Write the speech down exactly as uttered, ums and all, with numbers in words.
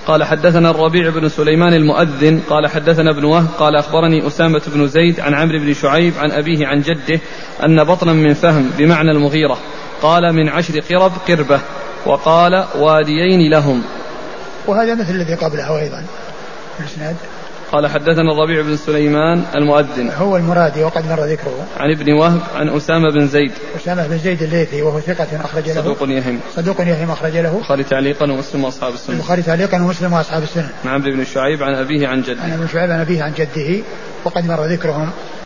قال حدثنا الربيع بن سليمان المؤذن قال حدثنا ابن وهب قال أخبرني أسامة بن زيد عن عمرو بن شعيب عن أبيه عن جده أن بطنا من فهم بمعنى المغيرة قال من عشر قرب قربة وقال واديين لهم. وهذا مثل الذي قبله أيضا الإسناد. قال حدثنا الربيع بن سليمان المؤذن هو المرادي وقد مر ذكره. عن ابن وهب عن أسامة بن زيد أسامة بن زيد الليثي وهو ثقة أخرج له صدوق يهم صدوق يهم أخرج له البخاري تعليقا ومسلم وأصحاب السنة البخاري تعليقا ومسلم وأصحاب السنة. عن عمرو بن شعيب عن أبيه عن جده عن ابن شعيب عن أبيه عن جده وقد مر ذكرهم